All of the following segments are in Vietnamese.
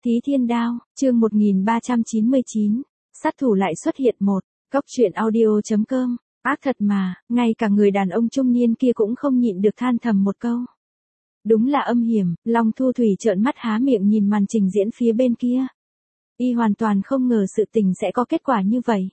Thí Thiên Đao, chương 1399, sát thủ lại xuất hiện một, Cốc truyện audio.com, ác thật mà, ngay cả người đàn ông trung niên kia cũng không nhịn được than thầm một câu. Đúng là âm hiểm, Long Thu Thủy trợn mắt há miệng nhìn màn trình diễn phía bên kia. Y hoàn toàn không ngờ sự tình sẽ có kết quả như vậy.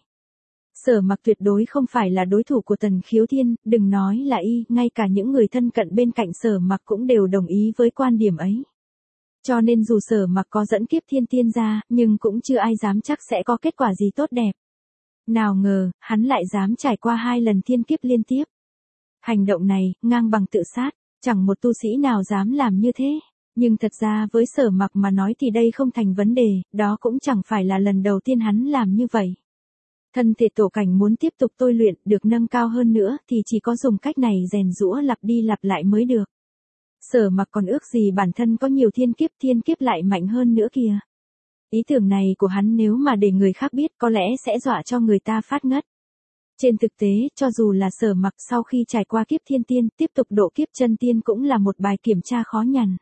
Sở Mặc tuyệt đối không phải là đối thủ của Tần Khiếu Thiên, đừng nói là y, ngay cả những người thân cận bên cạnh Sở Mặc cũng đều đồng ý với quan điểm ấy. Cho nên dù Sở Mặc có dẫn Kiếp Thiên Tiên ra, nhưng cũng chưa ai dám chắc sẽ có kết quả gì tốt đẹp. Nào ngờ, hắn lại dám trải qua 2 lần thiên kiếp liên tiếp. Hành động này, ngang bằng tự sát, chẳng một tu sĩ nào dám làm như thế. Nhưng thật ra với Sở Mặc mà nói thì đây không thành vấn đề, đó cũng chẳng phải là lần đầu tiên hắn làm như vậy. Thân thể tổ cảnh muốn tiếp tục tôi luyện, được nâng cao hơn nữa thì chỉ có dùng cách này rèn giũa lặp đi lặp lại mới được. Sở Mặc còn ước gì bản thân có nhiều thiên kiếp lại mạnh hơn nữa kìa. Ý tưởng này của hắn nếu mà để người khác biết có lẽ sẽ dọa cho người ta phát ngất. Trên thực tế, cho dù là Sở Mặc sau khi trải qua kiếp thiên tiên, tiếp tục độ kiếp chân tiên cũng là một bài kiểm tra khó nhằn.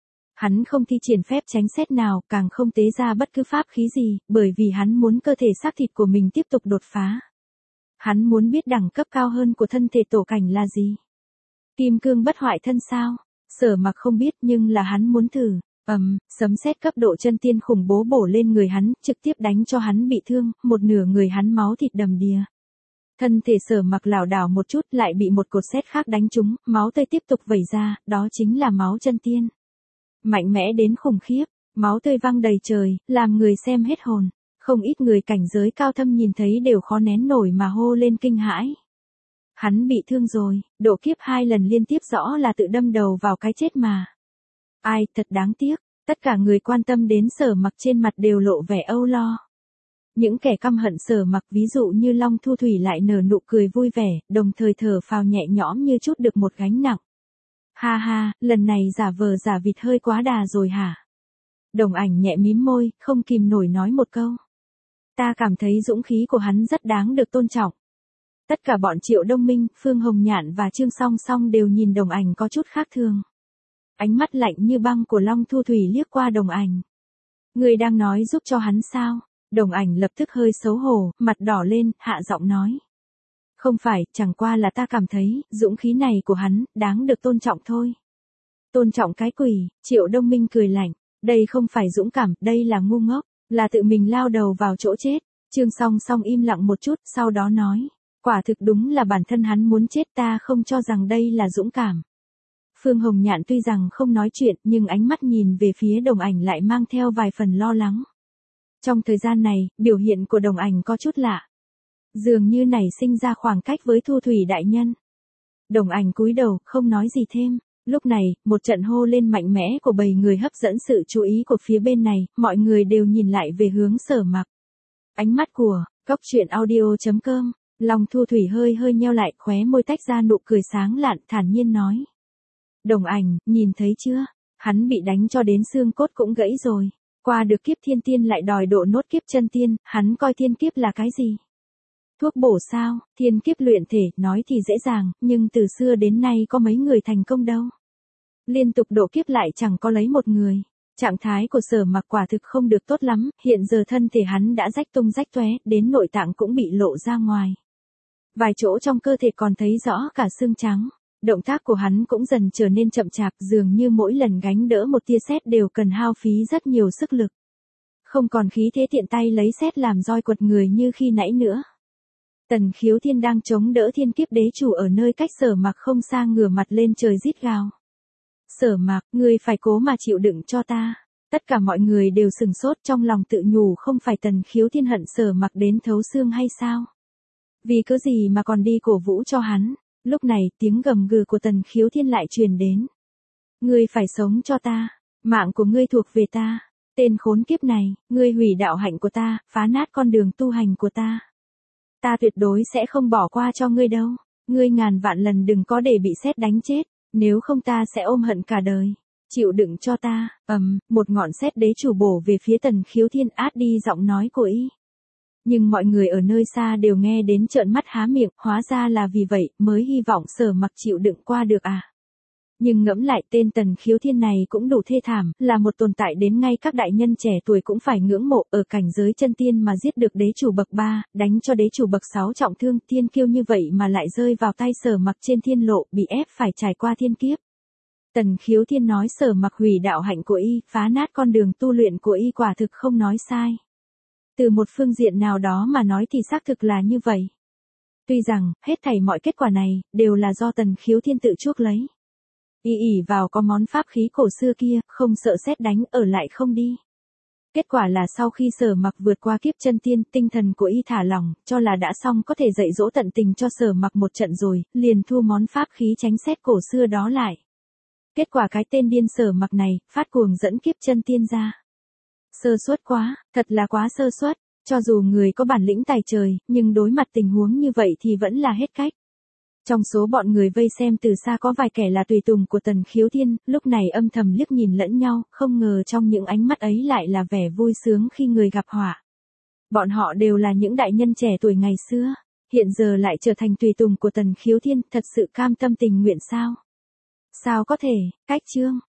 Hắn không thi triển phép tránh xét nào, càng không tế ra bất cứ pháp khí gì, bởi vì hắn muốn cơ thể xác thịt của mình tiếp tục đột phá. Hắn muốn biết đẳng cấp cao hơn của thân thể tổ cảnh là gì. Kim cương bất hoại thân sao? Sở Mặc không biết nhưng là hắn muốn thử. Sấm sét cấp độ chân tiên khủng bố bổ lên người hắn, trực tiếp đánh cho hắn bị thương, một nửa người hắn máu thịt đầm đìa. Thân thể Sở Mặc lảo đảo một chút lại bị một cột sét khác đánh trúng, máu tươi tiếp tục vẩy ra, đó chính là máu chân tiên. Mạnh mẽ đến khủng khiếp, máu tươi văng đầy trời, làm người xem hết hồn. Không ít người cảnh giới cao thâm nhìn thấy đều khó nén nổi mà hô lên kinh hãi. Hắn bị thương rồi, độ kiếp 2 lần liên tiếp rõ là tự đâm đầu vào cái chết mà. Ai, thật đáng tiếc, tất cả người quan tâm đến Sở Mặc trên mặt đều lộ vẻ âu lo. Những kẻ căm hận Sở Mặc ví dụ như Long Thu Thủy lại nở nụ cười vui vẻ, đồng thời thở phào nhẹ nhõm như chút được một gánh nặng. Ha ha, lần này giả vờ giả vịt hơi quá đà rồi hả? Đồng Ảnh nhẹ mím môi, không kìm nổi nói một câu. Ta cảm thấy dũng khí của hắn rất đáng được tôn trọng. Tất cả bọn Triệu Đông Minh, Phương Hồng Nhạn và Trương Song Song đều nhìn Đồng Ảnh có chút khác thường. Ánh mắt lạnh như băng của Long Thu Thủy liếc qua Đồng Ảnh. Người đang nói giúp cho hắn sao? Đồng Ảnh lập tức hơi xấu hổ, mặt đỏ lên, hạ giọng nói. Không phải, chẳng qua là ta cảm thấy, dũng khí này của hắn, đáng được tôn trọng thôi. Tôn trọng cái quỷ, Triệu Đông Minh cười lạnh. Đây không phải dũng cảm, đây là ngu ngốc, là tự mình lao đầu vào chỗ chết. Trương Song Song im lặng một chút, sau đó nói. Quả thực đúng là bản thân hắn muốn chết, ta không cho rằng đây là dũng cảm. Phương Hồng Nhạn tuy rằng không nói chuyện nhưng ánh mắt nhìn về phía Đồng Ảnh lại mang theo vài phần lo lắng. Trong thời gian này, biểu hiện của Đồng Ảnh có chút lạ. Dường như nảy sinh ra khoảng cách với Thu Thủy đại nhân. Đồng Ảnh cúi đầu, không nói gì thêm. Lúc này, một trận hô lên mạnh mẽ của bầy người hấp dẫn sự chú ý của phía bên này, mọi người đều nhìn lại về hướng Sở Mặc. Ánh mắt của Cốc truyện audio.com, Long Thu Thủy hơi nheo lại, khóe môi tách ra nụ cười sáng lạn, thản nhiên nói. Đồng Ảnh, nhìn thấy chưa? Hắn bị đánh cho đến xương cốt cũng gãy rồi. Qua được kiếp thiên tiên lại đòi độ nốt kiếp chân tiên, hắn coi thiên kiếp là cái gì? Thuốc bổ sao? Thiên kiếp luyện thể, nói thì dễ dàng, nhưng từ xưa đến nay có mấy người thành công đâu. Liên tục độ kiếp lại chẳng có lấy một người. Trạng thái của Sở Mặc quả thực không được tốt lắm, hiện giờ thân thể hắn đã rách tung rách tóe, đến nội tạng cũng bị lộ ra ngoài. Vài chỗ trong cơ thể còn thấy rõ cả xương trắng. Động tác của hắn cũng dần trở nên chậm chạp, dường như mỗi lần gánh đỡ một tia sét đều cần hao phí rất nhiều sức lực. Không còn khí thế tiện tay lấy sét làm roi quật người như khi nãy nữa. Tần Khiếu Thiên đang chống đỡ thiên kiếp đế chủ ở nơi cách Sở Mặc không xa, ngửa mặt lên trời rít gào. Sở Mặc, ngươi phải cố mà chịu đựng cho ta. Tất cả mọi người đều sừng sốt, trong lòng tự nhủ, không phải Tần Khiếu Thiên hận Sở Mặc đến thấu xương hay sao? Vì cớ gì mà còn đi cổ vũ cho hắn? Lúc này, tiếng gầm gừ của Tần Khiếu Thiên lại truyền đến. Ngươi phải sống cho ta, mạng của ngươi thuộc về ta. Tên khốn kiếp này, ngươi hủy đạo hạnh của ta, phá nát con đường tu hành của ta. Ta tuyệt đối sẽ không bỏ qua cho ngươi đâu. Ngươi ngàn vạn lần đừng có để bị sét đánh chết, nếu không ta sẽ ôm hận cả đời. Chịu đựng cho ta. Một ngọn sét đế chủ bổ về phía Tần Khiếu Thiên, át đi giọng nói của y. Nhưng mọi người ở nơi xa đều nghe đến trợn mắt há miệng, hóa ra là vì vậy mới hy vọng Sở Mặc chịu đựng qua được à. Nhưng ngẫm lại tên Tần Khiếu Thiên này cũng đủ thê thảm, là một tồn tại đến ngay các đại nhân trẻ tuổi cũng phải ngưỡng mộ, ở cảnh giới chân tiên mà giết được đế chủ bậc 3, đánh cho đế chủ bậc 6 trọng thương, thiên kiêu như vậy mà lại rơi vào tay Sở Mặc trên thiên lộ, bị ép phải trải qua thiên kiếp. Tần Khiếu Thiên nói Sở Mặc hủy đạo hạnh của y, phá nát con đường tu luyện của y, quả thực không nói sai. Từ một phương diện nào đó mà nói thì xác thực là như vậy. Tuy rằng, hết thảy mọi kết quả này, đều là do Tần Khiếu Thiên tự chuốc lấy. Y ỉ vào có món pháp khí cổ xưa kia, không sợ sét đánh, ở lại không đi. Kết quả là sau khi Sở Mặc vượt qua kiếp chân tiên, tinh thần của y thả lỏng, cho là đã xong có thể dạy dỗ tận tình cho Sở Mặc một trận rồi, liền thu món pháp khí tránh xét cổ xưa đó lại. Kết quả cái tên điên Sở Mặc này, phát cuồng dẫn kiếp chân tiên ra. Sơ suất quá, thật là quá sơ suất, cho dù người có bản lĩnh tài trời, nhưng đối mặt tình huống như vậy thì vẫn là hết cách. Trong số bọn người vây xem từ xa có vài kẻ là tùy tùng của Tần Khiếu Thiên, lúc này âm thầm liếc nhìn lẫn nhau, không ngờ trong những ánh mắt ấy lại là vẻ vui sướng khi người gặp họa. Bọn họ đều là những đại nhân trẻ tuổi ngày xưa, hiện giờ lại trở thành tùy tùng của Tần Khiếu Thiên, thật sự cam tâm tình nguyện sao? Sao có thể, cách chương.